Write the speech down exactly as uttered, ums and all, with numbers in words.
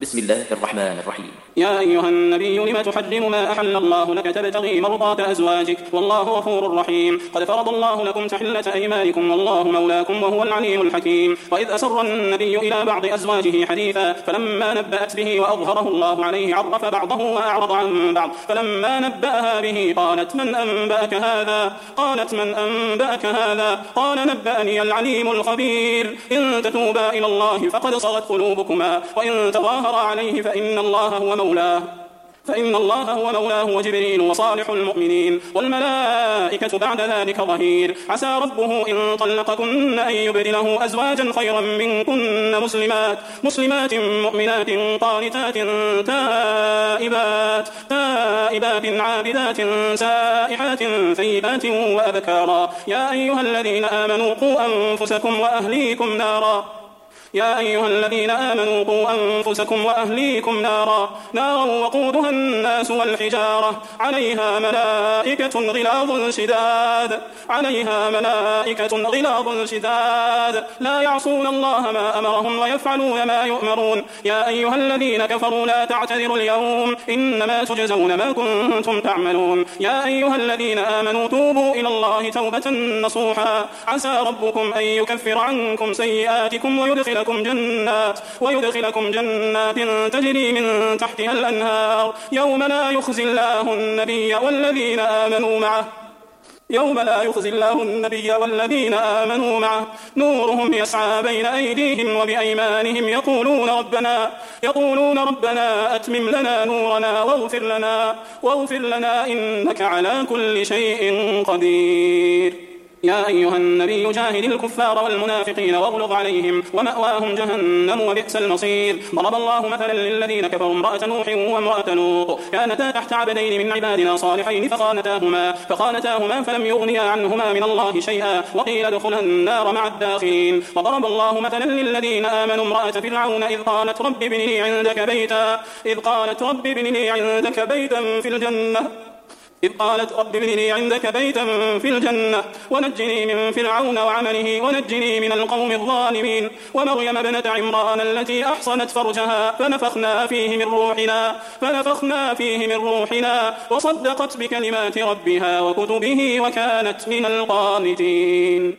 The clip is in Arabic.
بسم الله الرحمن الرحيم. يا أيها النبي لم تحرم ما أحل الله لك تبتغي مرضات أزواجك والله غفور رحيم. قد فرض الله لكم تحلة أيمانكم والله مولاكم وهو العليم الحكيم. وإذ أسر النبي إلى بعض أزواجه حديثا فلما نبأت به وأظهره الله عليه عرف بعضه وأعرض عن بعض فلما نبأها به قالت من أنبأك هذا قالت من أنبأك هذا قال نبأني العليم الخبير. إن تتوبا إلى الله فقد صغت قلوبكما وإن تظاهرا عليه فإن الله هو مولاه فإن الله هو مولاه وجبريل وصالح المؤمنين والملائكة بعد ذلك ظهير. عسى ربه إن طلقكن أن يبدله أزواجا خيرا منكن مسلمات مسلمات مؤمنات قانتات تائبات تائبات عابدات سائحات ثيبات وأبكارا. يا أيها الذين آمنوا قوا أنفسكم وأهليكم نارا يا أيها الذين آمنوا قوا أنفسكم وأهليكم نارا نارا وقودها الناس والحجارة عليها ملائكة غلاظ شداد عليها ملائكة غلاظ شداد لا يعصون الله ما أمرهم ويفعلون ما يؤمرون. يا أيها الذين كفروا لا تعتذروا اليوم إنما تجزون ما كنتم تعملون. يا أيها الذين آمنوا توبوا إلى الله توبة نصوحا عسى ربكم أن يكفر عنكم سيئاتكم ويدخل ويدخلكم جنات ويدخلكم جنات تجري من تحتها الأنهار يوم لا يخزي الله النبي والذين آمنوا معه يوم لا يخزي الله النبي والذين آمنوا معه نورهم يسعى بين أيديهم وبأيمانهم يقولون ربنا يقولون ربنا أتمم لنا نورنا واغفر لنا واغفر لنا إنك على كل شيء قدير. يا أيها النبي جاهد الكفار والمنافقين واغلظ عليهم ومأواهم جهنم وبئس المصير. ضرب الله مثلا للذين كفروا امرأة نوح وامرأة لوط كانتا تحت عبدين من عبادنا صالحين فخانتاهما فخانتاهما فلم يغنيا عنهما من الله شيئا وقيل ادخلا النار مع الداخلين. وضرب الله مثلا للذين آمنوا امرأة فرعون إذ قالت رب ابن لي عندك بيتا إذ قالت رب ابن لي عندك بيتا في الجنة إذ قالت رب ابن لي عندك بيتا في الجنة ونجني من فرعون وعمله ونجني من القوم الظالمين. ومريم ابنة عمران التي أحصنت فرجها فنفخنا فيه من روحنا فنفخنا فيه من روحنا وصدقت بكلمات ربها وكتبه وكانت من القانتين.